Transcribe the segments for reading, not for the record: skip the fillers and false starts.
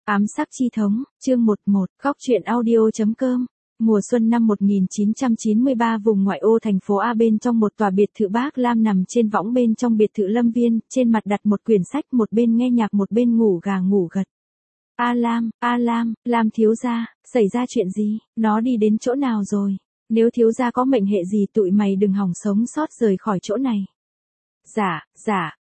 Ám sắc chi thống, chương 11, góc truyện audio.com. Mùa xuân năm 1993, vùng ngoại ô thành phố A bên trong một tòa biệt thự Bác Lam nằm trên võng bên trong biệt thự Lâm Viên, trên mặt đặt một quyển sách, một bên nghe nhạc một bên ngủ gà ngủ gật. A Lam, Lam thiếu gia, xảy ra chuyện gì, nó đi đến chỗ nào rồi? Nếu thiếu gia có mệnh hệ gì tụi mày đừng hòng sống sót rời khỏi chỗ này. Dạ,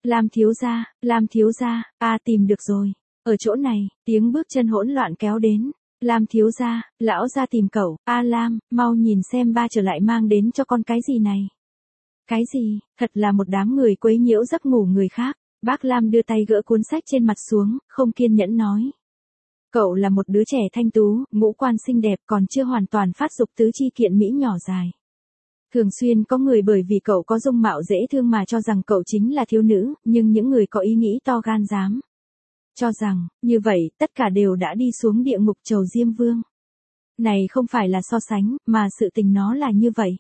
Lam thiếu gia, tìm được rồi. Ở chỗ này, tiếng bước chân hỗn loạn kéo đến. Lam thiếu gia, lão gia tìm cậu. Lam, mau nhìn xem ba trở lại mang đến cho con cái gì này. Cái gì? Thật là một đám người quấy nhiễu giấc ngủ người khác. Bác Lam đưa tay gỡ cuốn sách trên mặt xuống, không kiên nhẫn nói. Cậu là một đứa trẻ thanh tú, ngũ quan xinh đẹp, còn chưa hoàn toàn phát dục tứ chi kiện mỹ nhỏ dài. Thường xuyên có người bởi vì cậu có dung mạo dễ thương mà cho rằng cậu chính là thiếu nữ, nhưng những người có ý nghĩ to gan dám cho rằng, như vậy, tất cả đều đã đi xuống địa ngục chầu Diêm Vương. Này không phải là so sánh, mà sự tình nó là như vậy.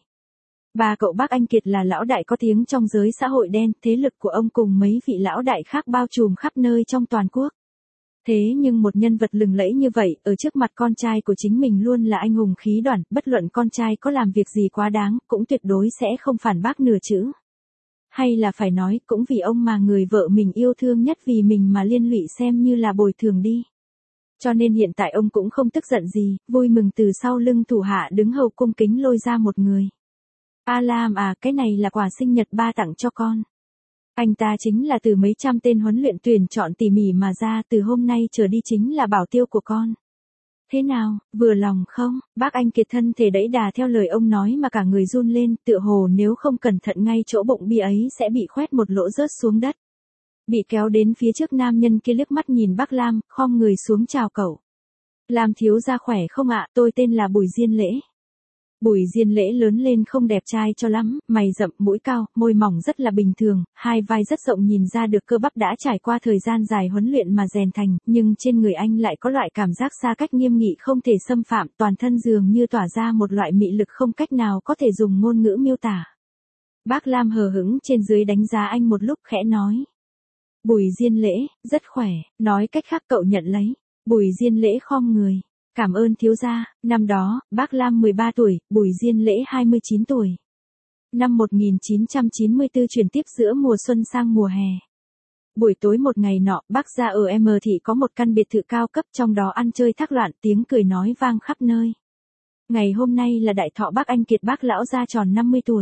Ba cậu Bác Anh Kiệt là lão đại có tiếng trong giới xã hội đen, thế lực của ông cùng mấy vị lão đại khác bao trùm khắp nơi trong toàn quốc. Thế nhưng một nhân vật lừng lẫy như vậy, ở trước mặt con trai của chính mình luôn là anh hùng khí đoản, bất luận con trai có làm việc gì quá đáng, cũng tuyệt đối sẽ không phản bác nửa chữ. Hay là phải nói, cũng vì ông mà người vợ mình yêu thương nhất vì mình mà liên lụy xem như là bồi thường đi. Cho nên hiện tại ông cũng không tức giận gì, vui mừng từ sau lưng thủ hạ đứng hầu cung kính lôi ra một người. Lam cái này là quà sinh nhật ba tặng cho con. Anh ta chính là từ mấy trăm tên huấn luyện tuyển chọn tỉ mỉ mà ra, từ hôm nay trở đi chính là bảo tiêu của con. Thế nào, vừa lòng không? Bác Anh Kiệt thân thể đẫy đà theo lời ông nói mà cả người run lên, tựa hồ nếu không cẩn thận ngay chỗ bụng bia ấy sẽ bị khoét một lỗ rớt xuống đất. Bị kéo đến phía trước, nam nhân kia liếc mắt nhìn bác Lam, khom người xuống chào cậu. Lam thiếu gia khỏe không ạ, tôi tên là Bùi Diên Lễ. Bùi Diên Lễ lớn lên không đẹp trai cho lắm, mày rậm, mũi cao, môi mỏng rất là bình thường, hai vai rất rộng nhìn ra được cơ bắp đã trải qua thời gian dài huấn luyện mà rèn thành, nhưng trên người anh lại có loại cảm giác xa cách nghiêm nghị không thể xâm phạm, toàn thân dường như tỏa ra một loại mị lực không cách nào có thể dùng ngôn ngữ miêu tả. Bác Lam hờ hững trên dưới đánh giá anh một lúc khẽ nói. Bùi Diên Lễ, rất khỏe, nói cách khác cậu nhận lấy. Bùi Diên Lễ khom người. Cảm ơn thiếu gia, năm đó, bác Lam 13 tuổi, Bùi Diên Lễ 29 tuổi. Năm 1994 chuyển tiếp giữa mùa xuân sang mùa hè. Buổi tối một ngày nọ, bác gia ở M thị có một căn biệt thự cao cấp, trong đó ăn chơi thác loạn, tiếng cười nói vang khắp nơi. Ngày hôm nay là đại thọ bác Anh Kiệt, bác lão gia tròn 50 tuổi.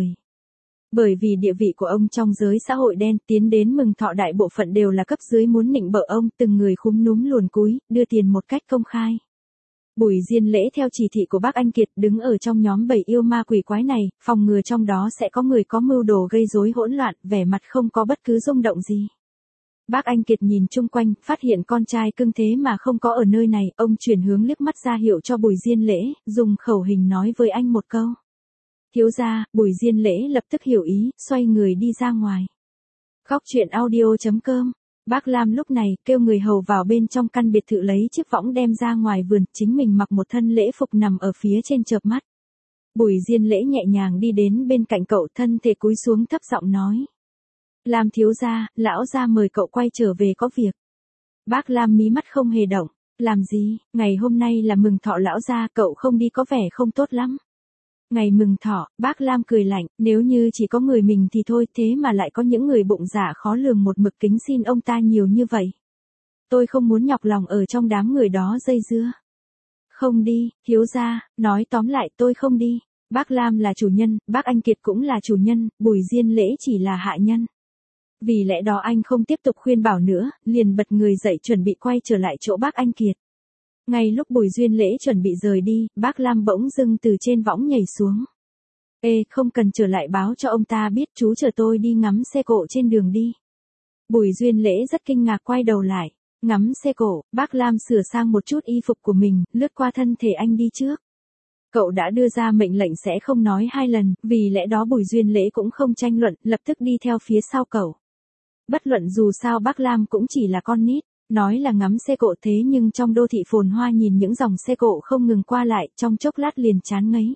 Bởi vì địa vị của ông trong giới xã hội đen, tiến đến mừng thọ đại bộ phận đều là cấp dưới muốn nịnh bợ ông, từng người khúm núm luồn cúi, đưa tiền một cách công khai. Bùi Diên Lễ theo chỉ thị của bác Anh Kiệt đứng ở trong nhóm bầy yêu ma quỷ quái này, phòng ngừa trong đó sẽ có người có mưu đồ gây rối hỗn loạn, vẻ mặt không có bất cứ rung động gì. Bác Anh Kiệt nhìn chung quanh, phát hiện con trai cưng thế mà không có ở nơi này, ông chuyển hướng liếc mắt ra hiệu cho Bùi Diên Lễ, dùng khẩu hình nói với anh một câu. Thiếu gia, Bùi Diên Lễ lập tức hiểu ý, xoay người đi ra ngoài. Góc truyện audio.com. Bác Lam lúc này kêu người hầu vào bên trong căn biệt thự lấy chiếc võng đem ra ngoài vườn, chính mình mặc một thân lễ phục nằm ở phía trên chợp mắt. Bùi Diên Lễ nhẹ nhàng đi đến bên cạnh cậu, thân thể cúi xuống thấp giọng nói. Lam thiếu gia, lão gia mời cậu quay trở về có việc. Bác Lam mí mắt không hề động. Làm gì, ngày hôm nay là mừng thọ lão gia, cậu không đi có vẻ không tốt lắm. Ngày mừng thọ, bác Lam cười lạnh, nếu như chỉ có người mình thì thôi, thế mà lại có những người bụng dạ khó lường một mực kính xin ông ta nhiều như vậy. Tôi không muốn nhọc lòng ở trong đám người đó dây dưa. Không đi, thiếu gia, nói tóm lại tôi không đi. Bác Lam là chủ nhân, bác Anh Kiệt cũng là chủ nhân, Bùi Diên Lễ chỉ là hạ nhân. Vì lẽ đó anh không tiếp tục khuyên bảo nữa, liền bật người dậy chuẩn bị quay trở lại chỗ bác Anh Kiệt. Ngay lúc Bùi Diên Lễ chuẩn bị rời đi, bác Lam bỗng dưng từ trên võng nhảy xuống. Không cần trở lại báo cho ông ta biết, chú chở tôi đi ngắm xe cộ trên đường đi. Bùi Diên Lễ rất kinh ngạc quay đầu lại. Ngắm xe cộ, bác Lam sửa sang một chút y phục của mình, lướt qua thân thể anh đi trước. Cậu đã đưa ra mệnh lệnh sẽ không nói hai lần, vì lẽ đó Bùi Diên Lễ cũng không tranh luận, lập tức đi theo phía sau cậu. Bất luận dù sao bác Lam cũng chỉ là con nít. Nói là ngắm xe cộ thế nhưng trong đô thị phồn hoa nhìn những dòng xe cộ không ngừng qua lại, trong chốc lát liền chán ngấy.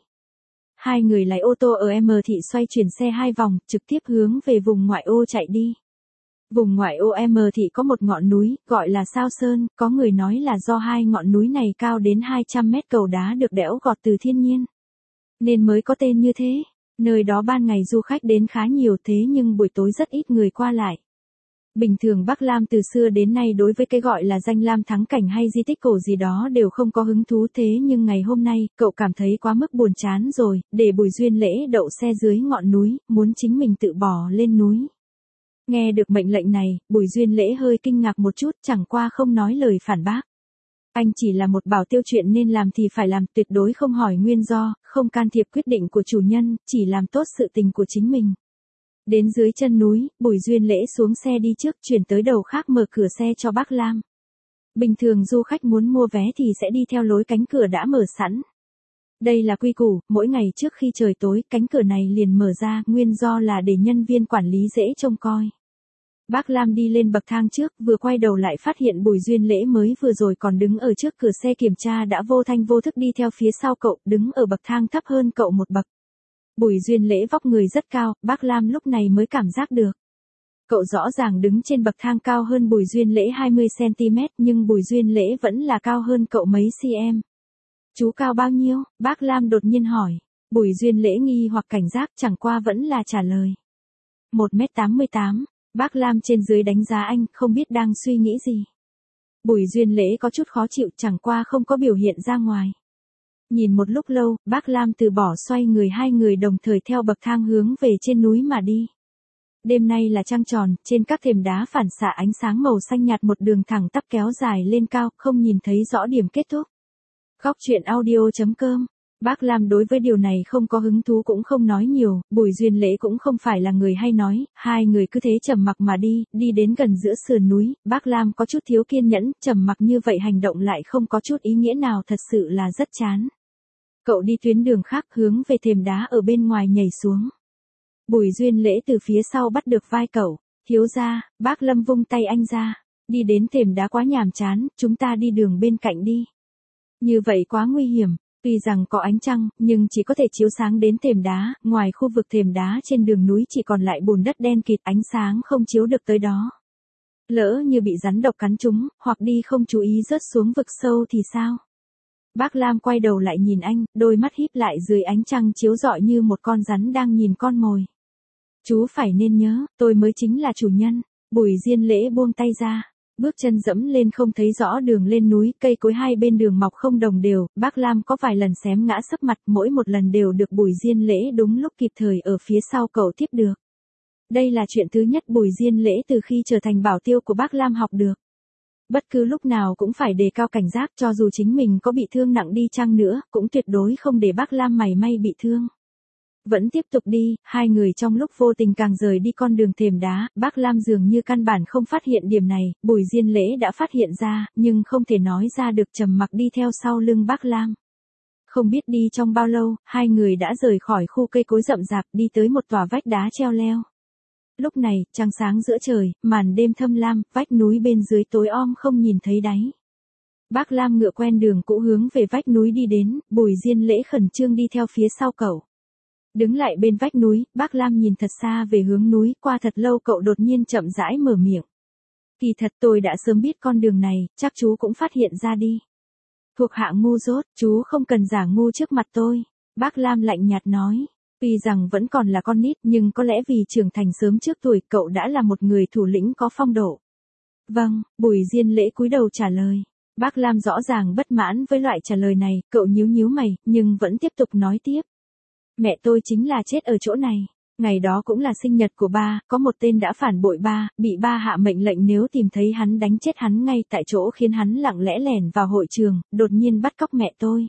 Hai người lái ô tô ở M thị xoay chuyển xe hai vòng, trực tiếp hướng về vùng ngoại ô chạy đi. Vùng ngoại ô M thị có một ngọn núi, gọi là Sao Sơn, có người nói là do hai ngọn núi này cao đến 200 mét cầu đá được đẽo gọt từ thiên nhiên, nên mới có tên như thế. Nơi đó ban ngày du khách đến khá nhiều thế nhưng buổi tối rất ít người qua lại. Bình thường Bắc Lam từ xưa đến nay đối với cái gọi là danh lam thắng cảnh hay di tích cổ gì đó đều không có hứng thú thế nhưng ngày hôm nay cậu cảm thấy quá mức buồn chán rồi, để Bùi Duyên Lễ đậu xe dưới ngọn núi, muốn chính mình tự bò lên núi. Nghe được mệnh lệnh này, Bùi Duyên Lễ hơi kinh ngạc một chút, chẳng qua không nói lời phản bác. Anh chỉ là một bảo tiêu, chuyện nên làm thì phải làm, tuyệt đối không hỏi nguyên do, không can thiệp quyết định của chủ nhân, chỉ làm tốt sự tình của chính mình. Đến dưới chân núi, Bùi Duyên Lễ xuống xe đi trước, chuyển tới đầu khác mở cửa xe cho bác Lam. Bình thường du khách muốn mua vé thì sẽ đi theo lối cánh cửa đã mở sẵn. Đây là quy củ, mỗi ngày trước khi trời tối, cánh cửa này liền mở ra, nguyên do là để nhân viên quản lý dễ trông coi. Bác Lam đi lên bậc thang trước, vừa quay đầu lại phát hiện Bùi Duyên Lễ mới vừa rồi còn đứng ở trước cửa xe kiểm tra đã vô thanh vô thức đi theo phía sau cậu, đứng ở bậc thang thấp hơn cậu một bậc. Bùi Duyên Lễ vóc người rất cao, bác Lam lúc này mới cảm giác được. Cậu rõ ràng đứng trên bậc thang cao hơn Bùi Duyên Lễ 20cm nhưng Bùi Duyên Lễ vẫn là cao hơn cậu mấy cm. Chú cao bao nhiêu? Bác Lam đột nhiên hỏi. Bùi Duyên Lễ nghi hoặc cảnh giác chẳng qua vẫn là trả lời. 1m88. Bác Lam trên dưới đánh giá anh, không biết đang suy nghĩ gì. Bùi Duyên Lễ có chút khó chịu, chẳng qua không có biểu hiện ra ngoài. Nhìn một lúc lâu, bác Lam từ bỏ xoay người, hai người đồng thời theo bậc thang hướng về trên núi mà đi. Đêm nay là trăng tròn, trên các thềm đá phản xạ ánh sáng màu xanh nhạt, một đường thẳng tắp kéo dài lên cao, không nhìn thấy rõ điểm kết thúc. Góc truyện audio.com. Bác Lam đối với điều này không có hứng thú cũng không nói nhiều, Bùi Duyên Lễ cũng không phải là người hay nói, hai người cứ thế trầm mặc mà đi đến gần giữa sườn núi, bác Lam có chút thiếu kiên nhẫn, trầm mặc như vậy hành động lại không có chút ý nghĩa nào, thật sự là rất chán. Cậu đi tuyến đường khác hướng về thềm đá ở bên ngoài nhảy xuống. Bùi Duyên Lễ từ phía sau bắt được vai cậu, thiếu gia, bác Lâm vung tay anh ra, đi đến thềm đá quá nhàm chán, chúng ta đi đường bên cạnh đi. Như vậy quá nguy hiểm. Tuy rằng có ánh trăng, nhưng chỉ có thể chiếu sáng đến thềm đá, ngoài khu vực thềm đá trên đường núi chỉ còn lại bùn đất đen kịt, ánh sáng không chiếu được tới đó. Lỡ như bị rắn độc cắn trúng, hoặc đi không chú ý rớt xuống vực sâu thì sao? Bác Lam quay đầu lại nhìn anh, đôi mắt híp lại dưới ánh trăng chiếu rọi như một con rắn đang nhìn con mồi. Chú phải nên nhớ, tôi mới chính là chủ nhân. Bùi Duyên Lễ buông tay ra. Bước chân dẫm lên không thấy rõ đường lên núi, cây cối hai bên đường mọc không đồng đều, bác Lam có vài lần xém ngã sấp mặt, mỗi một lần đều được Bùi Duyên Lễ đúng lúc kịp thời ở phía sau cậu tiếp được. Đây là chuyện thứ nhất Bùi Duyên Lễ từ khi trở thành bảo tiêu của bác Lam học được. Bất cứ lúc nào cũng phải đề cao cảnh giác, cho dù chính mình có bị thương nặng đi chăng nữa, cũng tuyệt đối không để bác Lam mảy may bị thương. Vẫn tiếp tục đi, hai người trong lúc vô tình càng rời đi con đường thềm đá, bác Lam dường như căn bản không phát hiện điểm này, Bùi Duyên Lễ đã phát hiện ra, nhưng không thể nói ra được, trầm mặc đi theo sau lưng bác Lam. Không biết đi trong bao lâu, hai người đã rời khỏi khu cây cối rậm rạp, đi tới một tòa vách đá treo leo. Lúc này, trăng sáng giữa trời, màn đêm thâm lam, vách núi bên dưới tối om không nhìn thấy đáy. Bác Lam ngựa quen đường cũ hướng về vách núi đi đến, Bùi Duyên Lễ khẩn trương đi theo phía sau cậu. Đứng lại bên vách núi, bác Lam nhìn thật xa về hướng núi, qua thật lâu cậu đột nhiên chậm rãi mở miệng. Kỳ thật tôi đã sớm biết con đường này, chắc chú cũng phát hiện ra đi. Thuộc hạ ngu dốt, chú không cần giả ngu trước mặt tôi. Bác Lam lạnh nhạt nói. Tuy rằng vẫn còn là con nít nhưng có lẽ vì trưởng thành sớm trước tuổi cậu đã là một người thủ lĩnh có phong độ. Vâng, Bùi Duyên Lễ cúi đầu trả lời. Bác Lam rõ ràng bất mãn với loại trả lời này, cậu nhíu nhíu mày, nhưng vẫn tiếp tục nói tiếp. Mẹ tôi chính là chết ở chỗ này. Ngày đó cũng là sinh nhật của ba, có một tên đã phản bội ba, bị ba hạ mệnh lệnh nếu tìm thấy hắn đánh chết hắn ngay tại chỗ, khiến hắn lặng lẽ lẻn vào hội trường, đột nhiên bắt cóc mẹ tôi.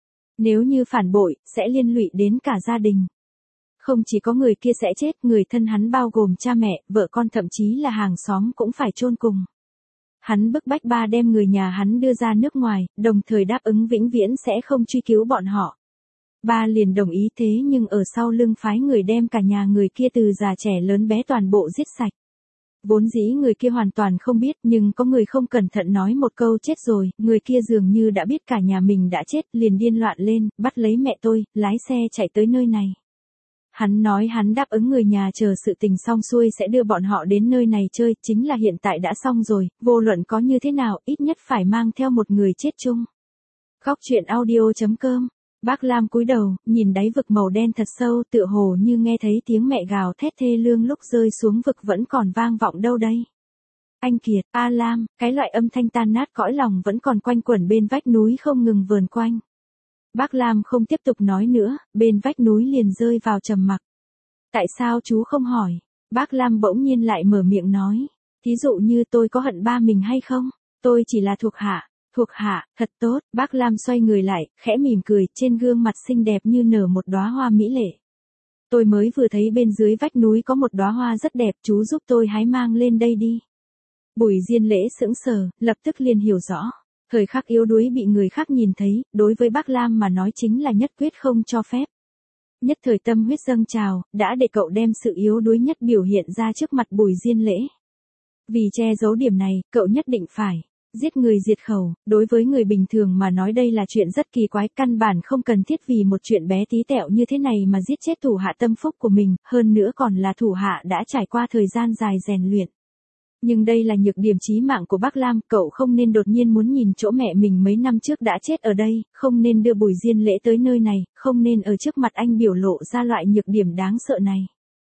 Nếu như phản bội, sẽ liên lụy đến cả gia đình. Không chỉ có người kia sẽ chết, người thân hắn bao gồm cha mẹ, vợ con thậm chí là hàng xóm cũng phải chôn cùng. Hắn bức bách ba đem người nhà hắn đưa ra nước ngoài, đồng thời đáp ứng vĩnh viễn sẽ không truy cứu bọn họ. Ba liền đồng ý, thế nhưng ở sau lưng phái người đem cả nhà người kia từ già trẻ lớn bé toàn bộ giết sạch. Vốn dĩ người kia hoàn toàn không biết, nhưng có người không cẩn thận nói một câu chết rồi, người kia dường như đã biết cả nhà mình đã chết, liền điên loạn lên, bắt lấy mẹ tôi, lái xe chạy tới nơi này. Hắn nói hắn đáp ứng người nhà chờ sự tình xong xuôi sẽ đưa bọn họ đến nơi này chơi, chính là hiện tại đã xong rồi, vô luận có như thế nào, ít nhất phải mang theo một người chết chung. Khóc chuyện audio.com. Bác Lam cúi đầu, nhìn đáy vực màu đen thật sâu, tựa hồ như nghe thấy tiếng mẹ gào thét thê lương lúc rơi xuống vực vẫn còn vang vọng đâu đây. Anh Kiệt, A Lam, cái loại âm thanh tan nát cõi lòng vẫn còn quanh quẩn bên vách núi không ngừng vờn quanh. Bác Lam không tiếp tục nói nữa, bên vách núi liền rơi vào trầm mặc. Tại sao chú không hỏi? Bác Lam bỗng nhiên lại mở miệng nói. Thí dụ như tôi có hận ba mình hay không? Tôi chỉ là thuộc hạ. Thuộc hạ, thật tốt. Bác Lam xoay người lại, khẽ mỉm cười, trên gương mặt xinh đẹp như nở một đóa hoa mỹ lệ. Tôi mới vừa thấy bên dưới vách núi có một đóa hoa rất đẹp, chú giúp tôi hái mang lên đây đi. Bùi Diên Lễ sững sờ, lập tức liền hiểu rõ. Thời khắc yếu đuối bị người khác nhìn thấy, đối với bác Lam mà nói chính là nhất quyết không cho phép. Nhất thời tâm huyết dâng trào, đã để cậu đem sự yếu đuối nhất biểu hiện ra trước mặt Bùi Diên Lễ. Vì che giấu điểm này, cậu nhất định phải giết người diệt khẩu. Đối với người bình thường mà nói đây là chuyện rất kỳ quái, căn bản không cần thiết vì một chuyện bé tí tẹo như thế này mà giết chết thủ hạ tâm phúc của mình, hơn nữa còn là thủ hạ đã trải qua thời gian dài rèn luyện. Nhưng đây là nhược điểm chí mạng của bác Lam, cậu không nên đột nhiên muốn nhìn chỗ mẹ mình mấy năm trước đã chết ở đây, không nên đưa Bùi Diên Lễ tới nơi này, không nên ở trước mặt anh biểu lộ ra loại nhược điểm đáng sợ này.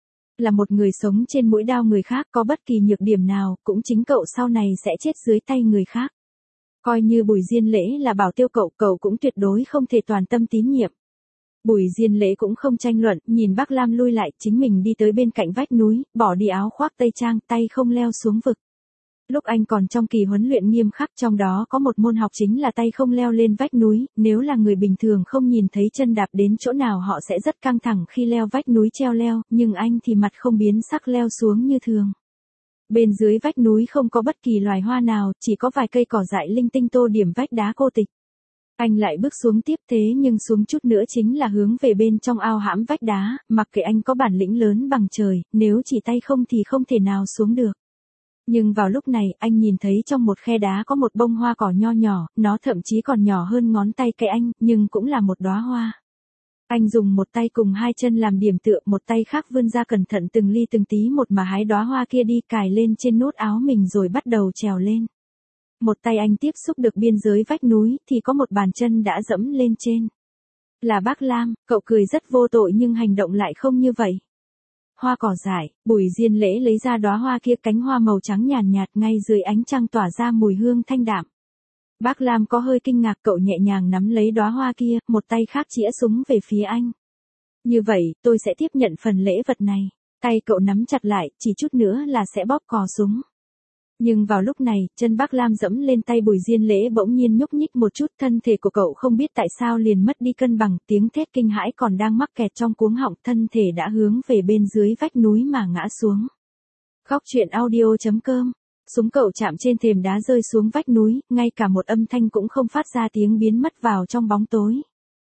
Là một người sống trên mũi đao người khác, có bất kỳ nhược điểm nào, cũng chính cậu sau này sẽ chết dưới tay người khác. Coi như Bùi Diên Lễ là bảo tiêu cậu cũng tuyệt đối không thể toàn tâm tín nhiệm. Bùi Diên Lễ cũng không tranh luận, nhìn bác Lam lui lại, chính mình đi tới bên cạnh vách núi, bỏ đi áo khoác tây trang, tay không leo xuống vực. Lúc anh còn trong kỳ huấn luyện nghiêm khắc, trong đó có một môn học chính là tay không leo lên vách núi, nếu là người bình thường không nhìn thấy chân đạp đến chỗ nào họ sẽ rất căng thẳng khi leo vách núi treo leo, nhưng anh thì mặt không biến sắc leo xuống như thường. Bên dưới vách núi không có bất kỳ loài hoa nào, chỉ có vài cây cỏ dại linh tinh tô điểm vách đá cô tịch. Anh lại bước xuống tiếp, thế nhưng xuống chút nữa chính là hướng về bên trong ao hãm vách đá, mặc kệ anh có bản lĩnh lớn bằng trời, nếu chỉ tay không thì không thể nào xuống được. Nhưng vào lúc này, anh nhìn thấy trong một khe đá có một bông hoa cỏ nho nhỏ, nó thậm chí còn nhỏ hơn ngón tay cái anh, nhưng cũng là một đóa hoa. Anh dùng một tay cùng hai chân làm điểm tựa, một tay khác vươn ra cẩn thận từng ly từng tí một mà hái đóa hoa kia đi, cài lên trên nút áo mình rồi bắt đầu trèo lên. Một tay anh tiếp xúc được biên giới vách núi, thì có một bàn chân đã dẫm lên trên. Là bác Lam, cậu cười rất vô tội nhưng hành động lại không như vậy. Hoa cỏ dại, Bùi Diên Lễ lấy ra đóa hoa kia, cánh hoa màu trắng nhàn nhạt ngay dưới ánh trăng tỏa ra mùi hương thanh đạm. Bác Lam có hơi kinh ngạc, cậu nhẹ nhàng nắm lấy đóa hoa kia, một tay khác chĩa súng về phía anh. Như vậy, tôi sẽ tiếp nhận phần lễ vật này. Tay cậu nắm chặt lại, chỉ chút nữa là sẽ bóp cò súng. Nhưng vào lúc này, chân bác Lam dẫm lên tay Bùi Diên Lễ bỗng nhiên nhúc nhích một chút, thân thể của cậu không biết tại sao liền mất đi cân bằng, tiếng thét kinh hãi còn đang mắc kẹt trong cuống họng, thân thể đã hướng về bên dưới vách núi mà ngã xuống. Khóc chuyện audio.com. Súng cậu chạm trên thềm đá rơi xuống vách núi, ngay cả một âm thanh cũng không phát ra, tiếng biến mất vào trong bóng tối.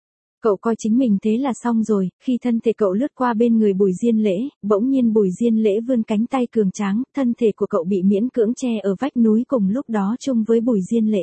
Cậu coi chính mình thế là xong rồi, khi thân thể cậu lướt qua bên người Bùi Diên Lễ, bỗng nhiên Bùi Diên Lễ vươn cánh tay cường tráng, thân thể của cậu bị miễn cưỡng che ở vách núi cùng lúc đó chung với Bùi Diên Lễ.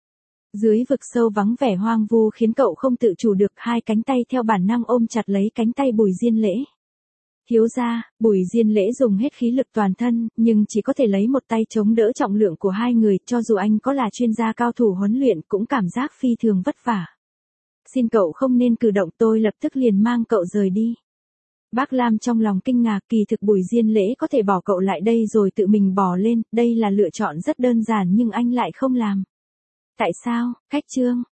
Dưới vực sâu vắng vẻ hoang vu khiến cậu không tự chủ được, hai cánh tay theo bản năng ôm chặt lấy cánh tay Bùi Diên Lễ. Thiếu gia, Bùi Diên Lễ dùng hết khí lực toàn thân, nhưng chỉ có thể lấy một tay chống đỡ trọng lượng của hai người, cho dù anh có là chuyên gia cao thủ huấn luyện cũng cảm giác phi thường vất vả. Xin cậu không nên cử động, tôi lập tức liền mang cậu rời đi. Bác Lam trong lòng kinh ngạc, kỳ thực Bùi Diên Lễ có thể bỏ cậu lại đây rồi tự mình bò lên, đây là lựa chọn rất đơn giản nhưng anh lại không làm. Tại sao? Khách trương.